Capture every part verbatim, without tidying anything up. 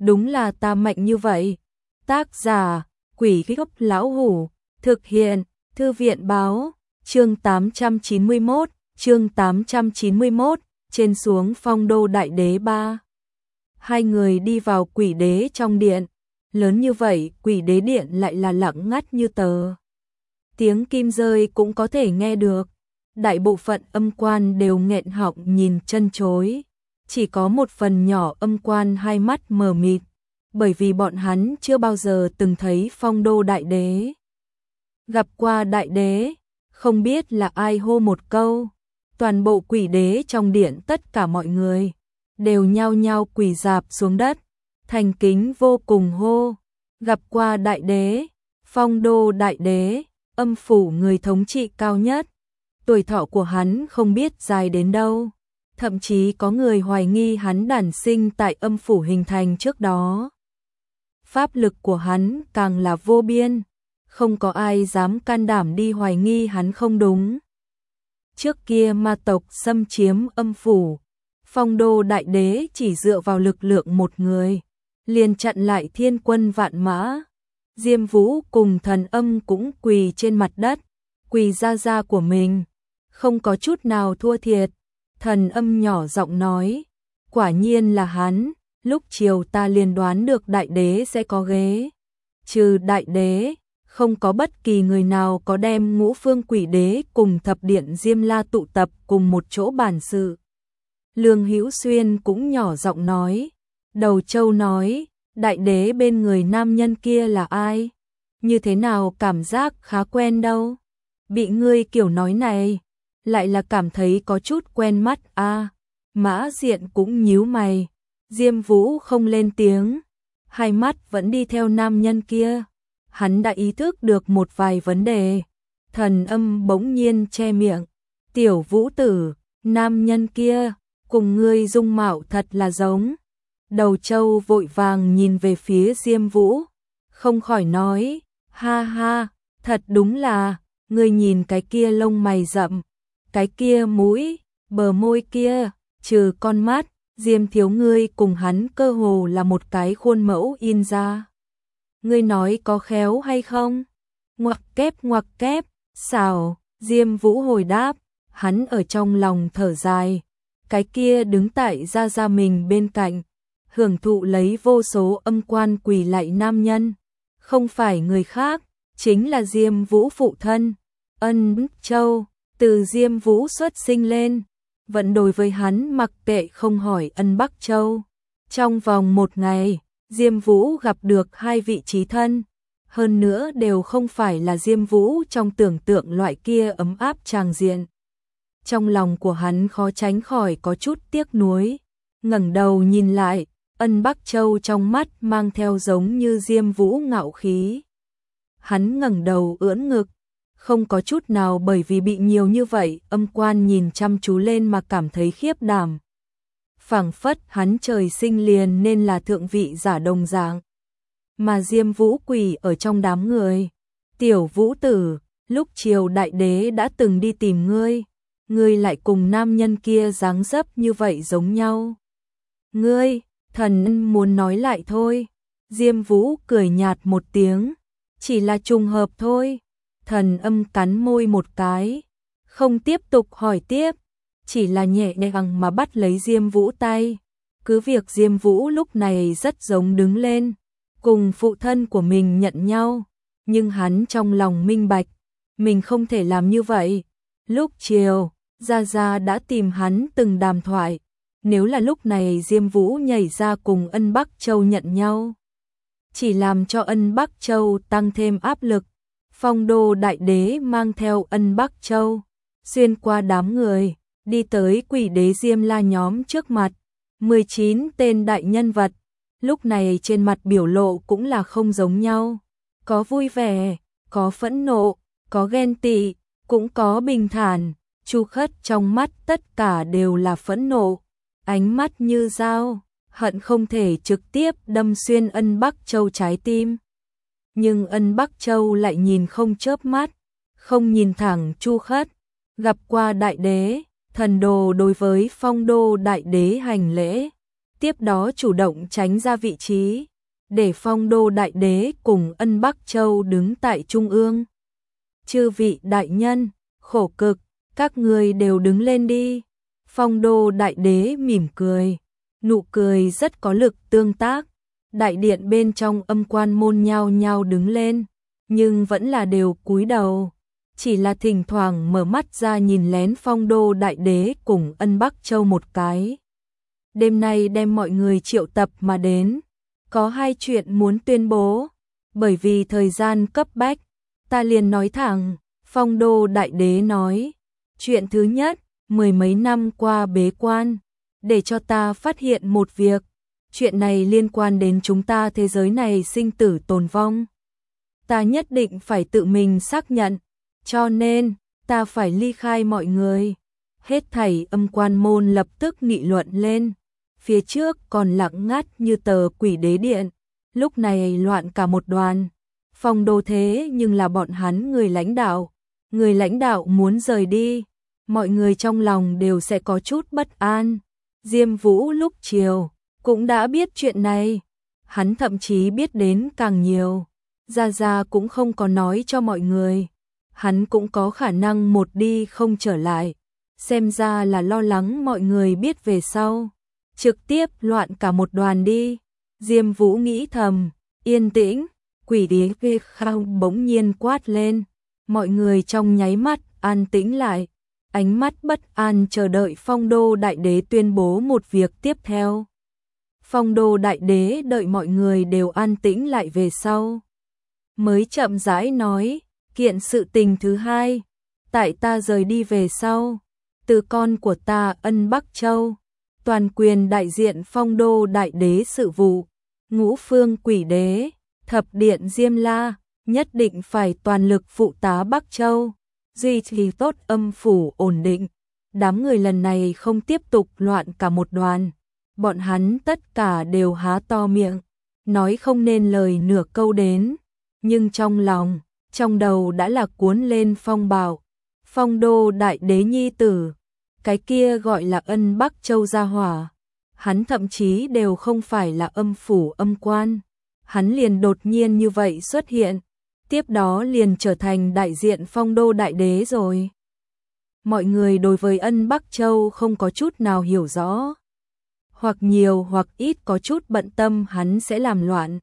đúng là ta mạnh như vậy. Tác giả, Quỷ Gốc Lão Hủ, thực hiện, Thư viện Báo, chương tám trăm chín mươi mốt, chương tám trăm chín mươi mốt, trên xuống Phong Đô Đại Đế ba. Hai người đi vào Quỷ Đế trong điện, lớn như vậy, Quỷ Đế điện lại là lặng ngắt như tờ. Tiếng kim rơi cũng có thể nghe được. Đại bộ phận âm quan đều nghẹn họng nhìn chân chối, chỉ có một phần nhỏ âm quan hai mắt mờ mịt, bởi vì bọn hắn chưa bao giờ từng thấy Phong Đô Đại Đế. Gặp qua Đại Đế, không biết là ai hô một câu, toàn bộ Quỷ Đế trong điện tất cả mọi người đều nhao nhao quỳ rạp xuống đất, thành kính vô cùng hô, gặp qua Đại Đế, Phong Đô Đại Đế, âm phủ người thống trị cao nhất. Tuổi thọ của hắn không biết dài đến đâu, thậm chí có người hoài nghi hắn đản sinh tại âm phủ hình thành trước đó. Pháp lực của hắn càng là vô biên, không có ai dám can đảm đi hoài nghi hắn không đúng. Trước kia ma tộc xâm chiếm âm phủ, Phong Đô Đại Đế chỉ dựa vào lực lượng một người, liền chặn lại thiên quân vạn mã. Diêm Vũ cùng Thần Âm cũng quỳ trên mặt đất, quỳ ra ra của mình, không có chút nào thua thiệt. Thần Âm nhỏ giọng nói, quả nhiên là hắn, lúc chiều ta liền đoán được Đại Đế sẽ có ghế. Trừ Đại Đế, không có bất kỳ người nào có đem ngũ phương Quỷ Đế cùng thập điện Diêm La tụ tập cùng một chỗ bàn sự. Lương Hữu Xuyên cũng nhỏ giọng nói, Đầu Châu nói, Đại Đế bên người nam nhân kia là ai? Như thế nào cảm giác khá quen đâu? Bị ngươi kiểu nói này, lại là cảm thấy có chút quen mắt a. À, Mã Diện cũng nhíu mày, Diêm Vũ không lên tiếng, hai mắt vẫn đi theo nam nhân kia. Hắn đã ý thức được một vài vấn đề. Thần Âm bỗng nhiên che miệng, tiểu Vũ tử, nam nhân kia cùng ngươi dung mạo thật là giống. Đầu Châu vội vàng nhìn về phía Diêm Vũ, không khỏi nói, ha ha, thật đúng là, ngươi nhìn cái kia lông mày rậm, cái kia mũi, bờ môi kia, trừ con mắt, Diêm thiếu ngươi cùng hắn cơ hồ là một cái khuôn mẫu in ra. Ngươi nói có khéo hay không? Ngoặc kép ngoặc kép, xảo, Diêm Vũ hồi đáp, hắn ở trong lòng thở dài, cái kia đứng tại gia gia mình bên cạnh, hưởng thụ lấy vô số âm quan quỳ lạy nam nhân, không phải người khác, chính là Diêm Vũ phụ thân, Ân Bắc Châu. Từ Diêm Vũ xuất sinh lên, vẫn đối với hắn mặc kệ không hỏi Ân Bắc Châu. Trong vòng một ngày, Diêm Vũ gặp được hai vị chí thân, hơn nữa đều không phải là Diêm Vũ trong tưởng tượng loại kia ấm áp tràng diện. Trong lòng của hắn khó tránh khỏi có chút tiếc nuối, ngẩng đầu nhìn lại, Ân Bắc Châu trong mắt mang theo giống như Diêm Vũ ngạo khí. Hắn ngẩng đầu ưỡn ngực, không có chút nào bởi vì bị nhiều như vậy âm quan nhìn chăm chú lên mà cảm thấy khiếp đảm. Phảng phất hắn trời sinh liền nên là thượng vị giả đồng dạng. Mà Diêm Vũ quỳ ở trong đám người, tiểu Vũ tử, lúc chiều Đại Đế đã từng đi tìm ngươi, ngươi lại cùng nam nhân kia dáng dấp như vậy giống nhau. Ngươi, Thần muốn nói lại thôi. Diêm Vũ cười nhạt một tiếng, chỉ là trùng hợp thôi. Thần Âm cắn môi một cái, không tiếp tục hỏi tiếp, chỉ là nhẹ nhàng mà bắt lấy Diêm Vũ tay. Cứ việc Diêm Vũ lúc này rất giống đứng lên, cùng phụ thân của mình nhận nhau, nhưng hắn trong lòng minh bạch, mình không thể làm như vậy. Lúc chiều, Gia Gia đã tìm hắn từng đàm thoại, nếu là lúc này Diêm Vũ nhảy ra cùng Ân Bắc Châu nhận nhau, chỉ làm cho Ân Bắc Châu tăng thêm áp lực. Phong Đô Đại Đế mang theo Ân Bắc Châu, xuyên qua đám người, đi tới Quỷ Đế Diêm La nhóm trước mặt. mười chín tên đại nhân vật, lúc này trên mặt biểu lộ cũng là không giống nhau. Có vui vẻ, có phẫn nộ, có ghen tị, cũng có bình thản. Chu Khất trong mắt tất cả đều là phẫn nộ, ánh mắt như dao, hận không thể trực tiếp đâm xuyên Ân Bắc Châu trái tim. Nhưng Ân Bắc Châu lại nhìn không chớp mắt, không nhìn thẳng Chu Khất. Gặp qua Đại Đế, thần đồ đối với Phong Đô Đại Đế hành lễ. tiếp đó chủ động tránh ra vị trí, để Phong Đô Đại Đế cùng Ân Bắc Châu đứng tại trung ương. Chư vị đại nhân, khổ cực, các người đều đứng lên đi. Phong Đô Đại Đế mỉm cười, nụ cười rất có lực tương tác. Đại điện bên trong âm quan môn nhao nhao đứng lên, nhưng vẫn là đều cúi đầu, chỉ là thỉnh thoảng mở mắt ra nhìn lén Phong Đô Đại Đế cùng Ân Bắc Châu một cái. Đêm nay đem mọi người triệu tập mà đến, có hai chuyện muốn tuyên bố, bởi vì thời gian cấp bách, ta liền nói thẳng. Phong Đô Đại Đế nói, chuyện thứ nhất, mười mấy năm qua bế quan, để cho ta phát hiện một việc, chuyện này liên quan đến chúng ta thế giới này sinh tử tồn vong. Ta nhất định phải tự mình xác nhận, cho nên, ta phải ly khai mọi người. Hết thảy âm quan môn lập tức nghị luận lên, phía trước còn lặng ngắt như tờ Quỷ Đế Điện, lúc này loạn cả một đoàn. Phong Đô thế nhưng là bọn hắn người lãnh đạo, người lãnh đạo muốn rời đi, mọi người trong lòng đều sẽ có chút bất an. Diêm Vũ lúc chiều cũng đã biết chuyện này, hắn thậm chí biết đến càng nhiều, Gia Gia cũng không có nói cho mọi người, hắn cũng có khả năng một đi không trở lại, xem ra là lo lắng mọi người biết về sau, trực tiếp loạn cả một đoàn đi. Diêm Vũ nghĩ thầm, yên tĩnh. Quỷ Đế ghê khao bỗng nhiên quát lên, mọi người trong nháy mắt an tĩnh lại, ánh mắt bất an chờ đợi Phong Đô Đại Đế tuyên bố một việc tiếp theo. Phong Đô Đại Đế đợi mọi người đều an tĩnh lại về sau, mới chậm rãi nói, kiện sự tình thứ hai, tại ta rời đi về sau, từ con của ta Ân Bắc Châu, toàn quyền đại diện Phong Đô Đại Đế sự vụ, ngũ phương Quỷ Đế, thập điện Diêm La, nhất định phải toàn lực phụ tá Bắc Châu, duy trì tốt âm phủ ổn định. Đám người lần này không tiếp tục loạn cả một đoàn, bọn hắn tất cả đều há to miệng, nói không nên lời nửa câu đến, nhưng trong lòng, trong đầu đã là cuốn lên phong bạo. Phong Đô Đại Đế nhi tử, cái kia gọi là Ân Bắc Châu gia hỏa, hắn thậm chí đều không phải là âm phủ âm quan. Hắn liền đột nhiên như vậy xuất hiện, tiếp đó liền trở thành đại diện Phong Đô Đại Đế rồi. Mọi người đối với Ân Bắc Châu không có chút nào hiểu rõ, hoặc nhiều hoặc ít có chút bận tâm hắn sẽ làm loạn.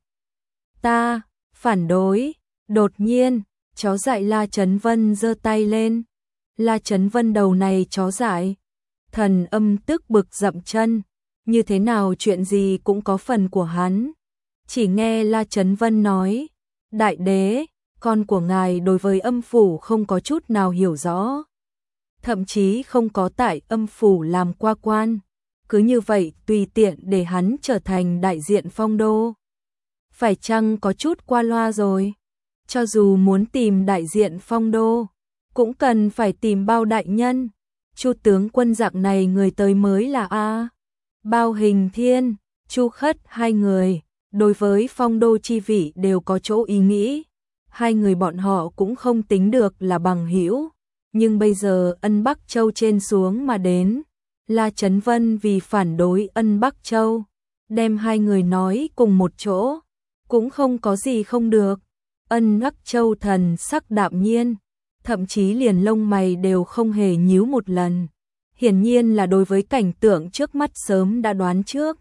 Ta, phản đối, đột nhiên, chó dại La Chấn Vân giơ tay lên. La Chấn Vân đầu này chó dại, thần âm tức bực dậm chân, như thế nào chuyện gì cũng có phần của hắn. Chỉ nghe La Chấn Vân nói, Đại Đế, con của ngài đối với âm phủ không có chút nào hiểu rõ, thậm chí không có tại âm phủ làm qua quan, cứ như vậy tùy tiện để hắn trở thành đại diện Phong Đô. Phải chăng có chút qua loa rồi? Cho dù muốn tìm đại diện Phong Đô, cũng cần phải tìm Bao đại nhân. Chu tướng quân dạng này người tới mới là a. Bao Hình Thiên, Chu Khất hai người, đối với Phong Đô chi vị đều có chỗ ý nghĩ. Hai người bọn họ cũng không tính được là bằng hữu, nhưng bây giờ Ân Bắc Châu trên xuống mà đến, La Chấn Vân vì phản đối Ân Bắc Châu, đem hai người nói cùng một chỗ, cũng không có gì không được. Ân Bắc Châu thần sắc đạm nhiên, thậm chí liền lông mày đều không hề nhíu một lần, hiển nhiên là đối với cảnh tượng trước mắt sớm đã đoán trước.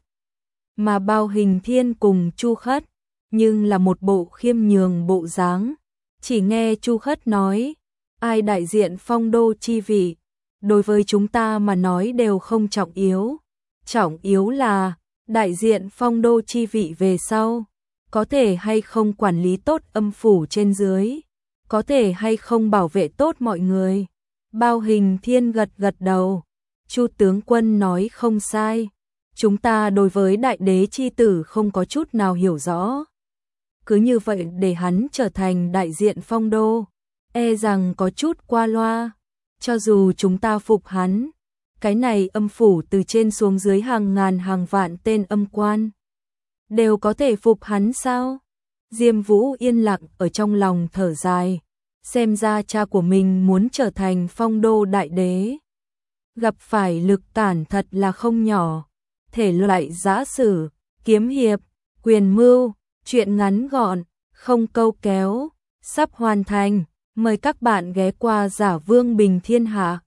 Mà Bao Hình Thiên cùng Chu Khất, nhưng là một bộ khiêm nhường bộ dáng. Chỉ nghe Chu Khất nói, ai đại diện Phong Đô chi vị, đối với chúng ta mà nói đều không trọng yếu. Trọng yếu là, đại diện Phong Đô chi vị về sau, có thể hay không quản lý tốt âm phủ trên dưới, có thể hay không bảo vệ tốt mọi người. Bao Hình Thiên gật gật đầu, Chu tướng quân nói không sai, chúng ta đối với đại đế chi tử không có chút nào hiểu rõ. Cứ như vậy để hắn trở thành đại diện Phong Đô, e rằng có chút qua loa. Cho dù chúng ta phục hắn, cái này âm phủ từ trên xuống dưới hàng ngàn hàng vạn tên âm quan, đều có thể phục hắn sao? Diêm Vũ yên lặng ở trong lòng thở dài, xem ra cha của mình muốn trở thành Phong Đô đại đế, gặp phải lực cản thật là không nhỏ. thể loại giã sử, kiếm hiệp, quyền mưu, truyện ngắn gọn, không câu kéo, sắp hoàn thành. Mời các bạn ghé qua Giả Vương Bình Thiên Hạ.